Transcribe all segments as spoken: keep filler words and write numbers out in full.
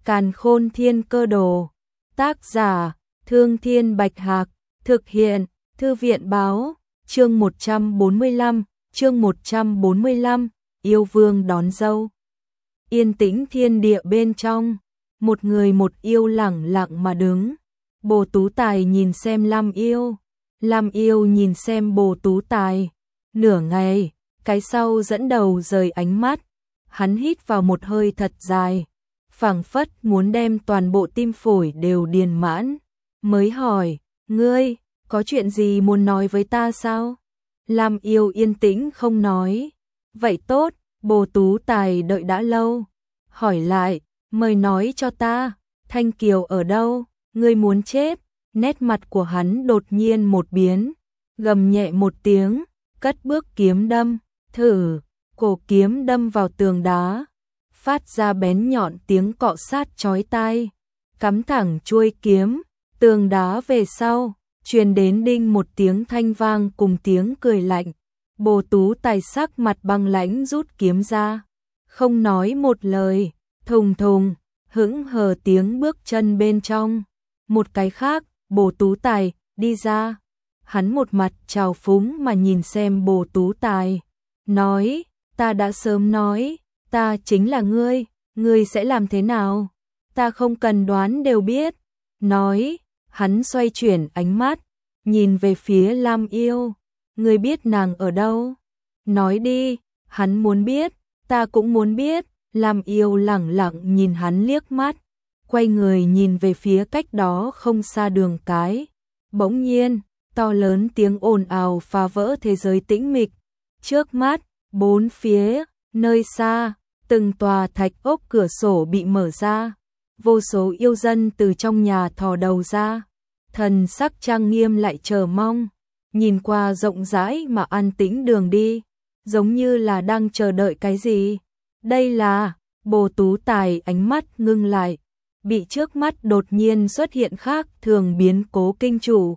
Càn Khôn Thiên Cơ Đồ. Tác giả: Thương Thiên Bạch Hạc. Thực hiện: Thư viện báo. Chương một trăm bốn mươi lăm, chương một trăm bốn mươi lăm, yêu vương đón dâu. Yên tĩnh thiên địa bên trong, một người một yêu lẳng lặng mà đứng. Bồ Tú Tài nhìn xem Lam Yêu, Lam Yêu nhìn xem Bồ Tú Tài. Nửa ngày, cái sau dẫn đầu rời ánh mắt, hắn hít vào một hơi thật dài, phảng phất muốn đem toàn bộ tim phổi đều điền mãn, mới hỏi: "Ngươi có chuyện gì muốn nói với ta sao?" Lam Yêu yên tĩnh không nói. "Vậy tốt." Bồ Tú Tài đợi đã lâu, hỏi lại: "Mời nói cho ta, Thanh Kiều ở đâu? Ngươi muốn chết?" Nét mặt của hắn đột nhiên một biến, gầm nhẹ một tiếng, cất bước kiếm đâm, thử, cổ kiếm đâm vào tường đá, phát ra bén nhọn tiếng cọ sát chói tai, cắm thẳng chuôi kiếm, tường đá về sau, truyền đến đinh một tiếng thanh vang cùng tiếng cười lạnh. Bồ Tú Tài sắc mặt băng lãnh rút kiếm ra, không nói một lời, thùng thùng, hững hờ tiếng bước chân bên trong. Một cái khác, Bồ Tú Tài đi ra, hắn một mặt trào phúng mà nhìn xem Bồ Tú Tài, nói: "Ta đã sớm nói, ta chính là ngươi, ngươi sẽ làm thế nào? Ta không cần đoán đều biết." Nói, hắn xoay chuyển ánh mắt, nhìn về phía Lam Yêu: "Ngươi biết nàng ở đâu? Nói đi." Hắn muốn biết, ta cũng muốn biết. Lam Yêu lẳng lặng nhìn hắn liếc mắt, quay người nhìn về phía cách đó không xa đường cái. Bỗng nhiên, to lớn tiếng ồn ào phá vỡ thế giới tĩnh mịch. Trước mắt, bốn phía, nơi xa, từng tòa thạch ốc cửa sổ bị mở ra, vô số yêu dân từ trong nhà thò đầu ra, thần sắc trang nghiêm lại chờ mong, nhìn qua rộng rãi mà an tĩnh đường đi, giống như là đang chờ đợi cái gì. Đây là... Bồ Tú Tài ánh mắt ngưng lại, bị trước mắt đột nhiên xuất hiện khác thường biến cố kinh chủ.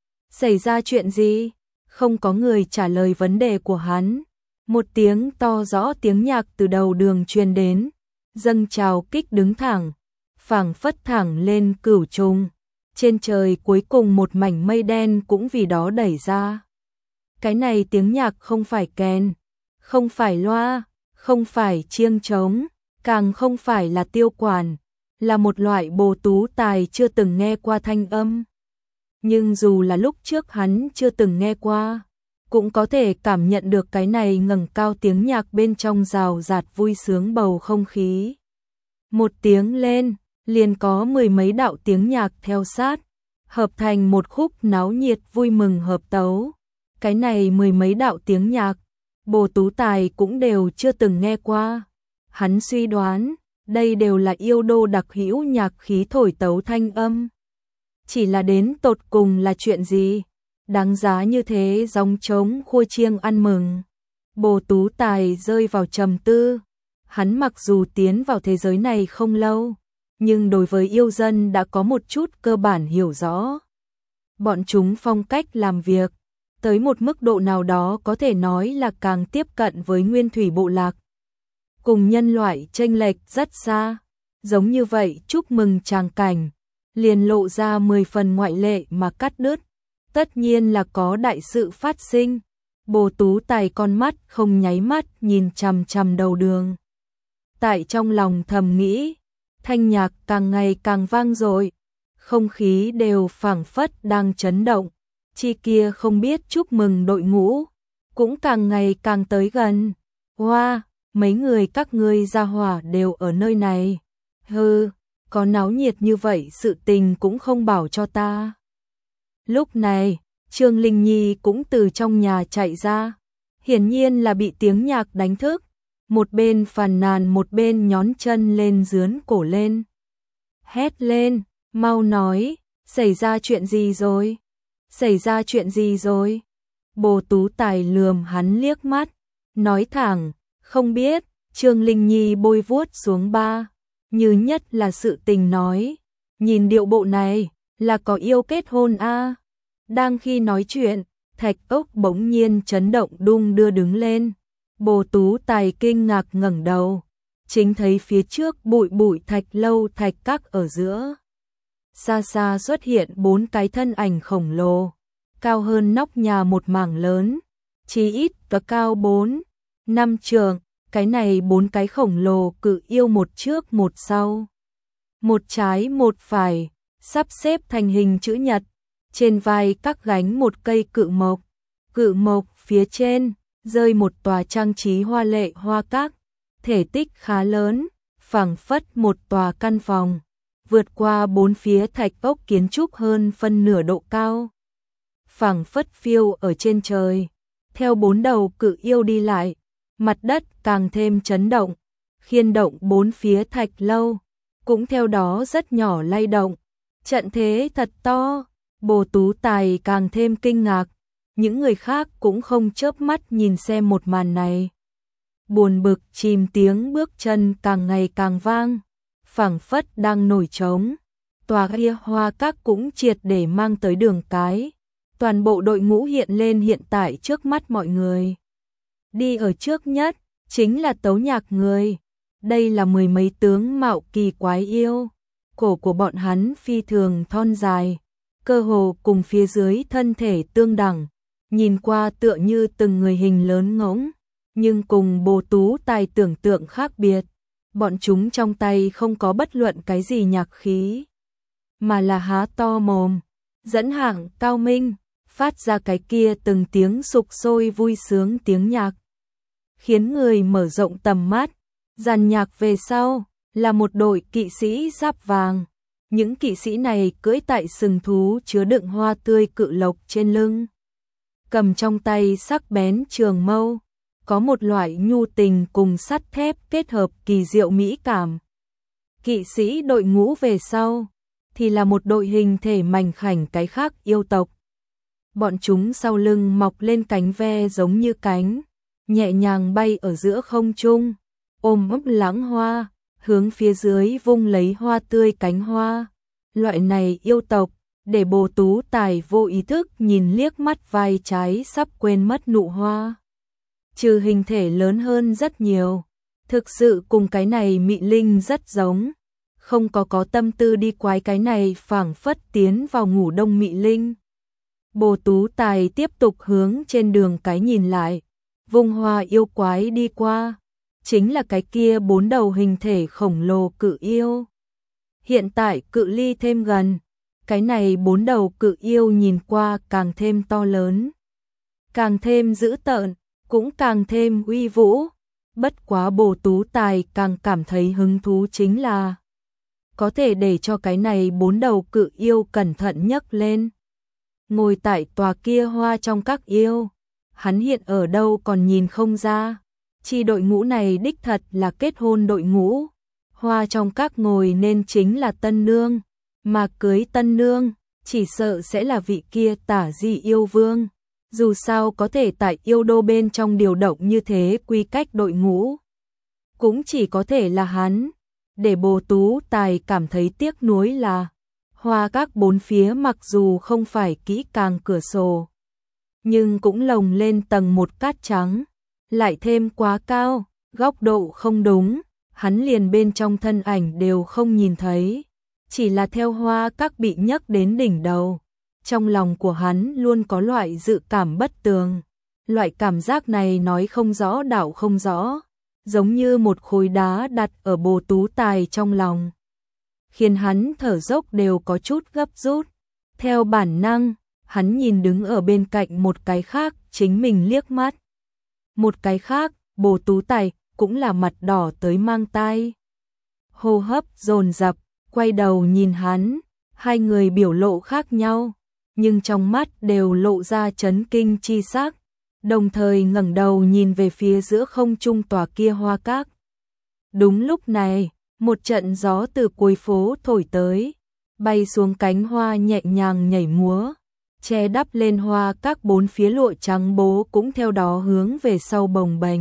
Xảy ra chuyện gì? Không có người trả lời vấn đề của hắn. Một tiếng to rõ tiếng nhạc từ đầu đường truyền đến, dâng trào kích đứng thẳng, phảng phất thẳng lên cửu trung. Trên trời cuối cùng một mảnh mây đen cũng vì đó đẩy ra. Cái này tiếng nhạc không phải kèn, không phải loa, không phải chiêng trống, càng không phải là tiêu quản, là một loại Bồ Tú Tài chưa từng nghe qua thanh âm. Nhưng dù là lúc trước hắn chưa từng nghe qua, cũng có thể cảm nhận được cái này ngẩng cao tiếng nhạc bên trong rào rạt vui sướng bầu không khí. Một tiếng lên, liền có mười mấy đạo tiếng nhạc theo sát, hợp thành một khúc náo nhiệt vui mừng hợp tấu. Cái này mười mấy đạo tiếng nhạc, Bồ Tú Tài cũng đều chưa từng nghe qua. Hắn suy đoán, đây đều là yêu đô đặc hữu nhạc khí thổi tấu thanh âm. Chỉ là đến tột cùng là chuyện gì? Đáng giá như thế gióng trống khua chiêng ăn mừng. Bồ Tú Tài rơi vào trầm tư. Hắn mặc dù tiến vào thế giới này không lâu, nhưng đối với yêu dân đã có một chút cơ bản hiểu rõ. Bọn chúng phong cách làm việc, tới một mức độ nào đó có thể nói là càng tiếp cận với nguyên thủy bộ lạc. Cùng nhân loại chênh lệch rất xa, giống như vậy chúc mừng tràng cảnh, liền lộ ra mười phần ngoại lệ mà cắt đứt, tất nhiên là có đại sự phát sinh. Bồ Tú Tài con mắt không nháy mắt nhìn chằm chằm đầu đường. Tại trong lòng thầm nghĩ, thanh nhạc càng ngày càng vang dội, không khí đều phảng phất đang chấn động, chi kia không biết chúc mừng đội ngũ, cũng càng ngày càng tới gần. Hoa! Mấy người các ngươi gia hỏa đều ở nơi này. Hừ, có náo nhiệt như vậy sự tình cũng không bảo cho ta. Lúc này, Trương Linh Nhi cũng từ trong nhà chạy ra. Hiển nhiên là bị tiếng nhạc đánh thức. Một bên phàn nàn một bên nhón chân lên dướn cổ lên. Hét lên, mau nói, xảy ra chuyện gì rồi? Xảy ra chuyện gì rồi? Bồ Tú Tài lườm hắn liếc mắt, nói thẳng, không biết. Trương Linh Nhi bôi vuốt xuống ba, như nhất là sự tình nói, nhìn điệu bộ này, là có yêu kết hôn a. À. Đang khi nói chuyện, thạch ốc bỗng nhiên chấn động đung đưa đứng lên. Bồ Tú Tài kinh ngạc ngẩng đầu, chính thấy phía trước bụi bụi thạch lâu thạch các ở giữa. Xa xa xuất hiện bốn cái thân ảnh khổng lồ, cao hơn nóc nhà một mảng lớn, chí ít có cao bốn, năm trượng, cái này bốn cái khổng lồ cự yêu một trước một sau. Một trái một phải, sắp xếp thành hình chữ nhật, trên vai các gánh một cây cự mộc, cự mộc phía trên, rơi một tòa trang trí hoa lệ hoa các, thể tích khá lớn, phảng phất một tòa căn phòng, vượt qua bốn phía thạch ốc kiến trúc hơn phân nửa độ cao. Phảng phất phiêu ở trên trời, theo bốn đầu cự yêu đi lại, mặt đất càng thêm chấn động, khiên động bốn phía thạch lâu, cũng theo đó rất nhỏ lay động. Trận thế thật to, Bồ Tú Tài càng thêm kinh ngạc, những người khác cũng không chớp mắt nhìn xem một màn này. Buồn bực chìm tiếng bước chân càng ngày càng vang, phảng phất đang nổi trống. Tòa kia hoa các cũng triệt để mang tới đường cái. Toàn bộ đội ngũ hiện lên hiện tại trước mắt mọi người. Đi ở trước nhất, chính là Tấu Nhạc người. Đây là mười mấy tướng mạo kỳ quái yêu. Cổ của bọn hắn phi thường thon dài, cơ hồ cùng phía dưới thân thể tương đẳng. Nhìn qua tựa như từng người hình lớn ngỗng, nhưng cùng Bồ Tú Tài tưởng tượng khác biệt. Bọn chúng trong tay không có bất luận cái gì nhạc khí, mà là há to mồm, dẫn hạng cao minh, phát ra cái kia từng tiếng sục sôi vui sướng tiếng nhạc, khiến người mở rộng tầm mắt. Dàn nhạc về sau là một đội kỵ sĩ giáp vàng. Những kỵ sĩ này cưỡi tại sừng thú chứa đựng hoa tươi cự lộc trên lưng, cầm trong tay sắc bén trường mâu, có một loại nhu tình cùng sắt thép kết hợp kỳ diệu mỹ cảm. Kỵ sĩ đội ngũ về sau thì là một đội hình thể mảnh khảnh cái khác yêu tộc. Bọn chúng sau lưng mọc lên cánh ve giống như cánh, nhẹ nhàng bay ở giữa không trung, ôm ấp lãng hoa, hướng phía dưới vung lấy hoa tươi cánh hoa. Loại này yêu tộc, để Bồ Tú Tài vô ý thức nhìn liếc mắt vai trái sắp quên mất nụ hoa. Trừ hình thể lớn hơn rất nhiều, thực sự cùng cái này mị linh rất giống, không có có tâm tư đi quái cái này phảng phất tiến vào ngủ đông mị linh. Bồ Tú Tài tiếp tục hướng trên đường cái nhìn lại, vung hoa yêu quái đi qua, chính là cái kia bốn đầu hình thể khổng lồ cự yêu. Hiện tại cự ly thêm gần, cái này bốn đầu cự yêu nhìn qua càng thêm to lớn, càng thêm dữ tợn, cũng càng thêm uy vũ. Bất quá Bồ Tú Tài càng cảm thấy hứng thú chính là có thể để cho cái này bốn đầu cự yêu cẩn thận nhấc lên. Ngồi tại tòa kia hoa trong các yêu, hắn hiện ở đâu còn nhìn không ra. Chi đội ngũ này đích thật là kết hôn đội ngũ. Hoa trong các ngồi nên chính là tân nương, mà cưới tân nương chỉ sợ sẽ là vị kia Tả Di yêu vương. Dù sao có thể tại yêu đô bên trong điều động như thế quy cách đội ngũ, cũng chỉ có thể là hắn. Để Bồ Tú Tài cảm thấy tiếc nuối là hoa các bốn phía mặc dù không phải kỹ càng cửa sổ, nhưng cũng lồng lên tầng một cát trắng, lại thêm quá cao, góc độ không đúng, hắn liền bên trong thân ảnh đều không nhìn thấy, chỉ là theo hoa các bị nhấc đến đỉnh đầu. Trong lòng của hắn luôn có loại dự cảm bất tường, loại cảm giác này nói không rõ đạo không rõ, giống như một khối đá đặt ở Bồ Tú Tài trong lòng, khiến hắn thở dốc đều có chút gấp rút. Theo bản năng, hắn nhìn đứng ở bên cạnh một cái khác chính mình liếc mắt. Một cái khác, Bồ Tú Tài, cũng là mặt đỏ tới mang tai. Hô hấp dồn dập, quay đầu nhìn hắn, hai người biểu lộ khác nhau, nhưng trong mắt đều lộ ra chấn kinh chi sắc, đồng thời ngẩng đầu nhìn về phía giữa không trung tòa kia hoa các. Đúng lúc này, một trận gió từ cuối phố thổi tới, bay xuống cánh hoa nhẹ nhàng nhảy múa, che đắp lên hoa các bốn phía lụa trắng bố cũng theo đó hướng về sau bồng bềnh.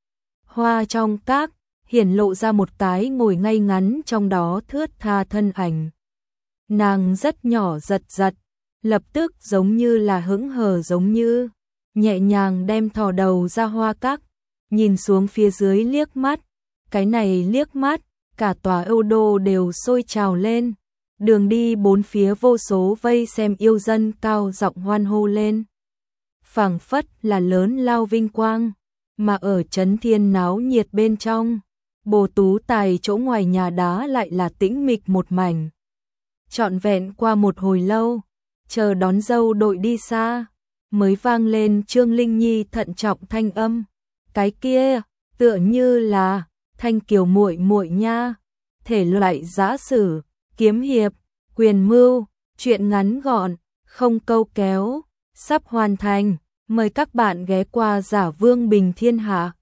Hoa trong các hiển lộ ra một cái ngồi ngay ngắn trong đó thướt tha thân ảnh. Nàng rất nhỏ giật giật, lập tức giống như là hững hờ giống như, nhẹ nhàng đem thò đầu ra hoa các, nhìn xuống phía dưới liếc mắt, Cái này liếc mắt, cả tòa Âu Đô đều sôi trào lên. Đường đi bốn phía vô số vây xem yêu dân cao giọng hoan hô lên. Phảng phất là lớn lao vinh quang, mà ở Trấn Thiên náo nhiệt bên trong, Bồ Tú Tài chỗ ngoài nhà đá lại là tĩnh mịch một mảnh. Trọn vẹn qua một hồi lâu, chờ đón dâu đội đi xa, mới vang lên Trương Linh Nhi thận trọng thanh âm. Cái kia, tựa như là Thanh Kiều muội muội nha, thể loại giã sử, kiếm hiệp, quyền mưu, truyện ngắn gọn, không câu kéo, sắp hoàn thành, mời các bạn ghé qua Giả Vương Bình Thiên Hạ.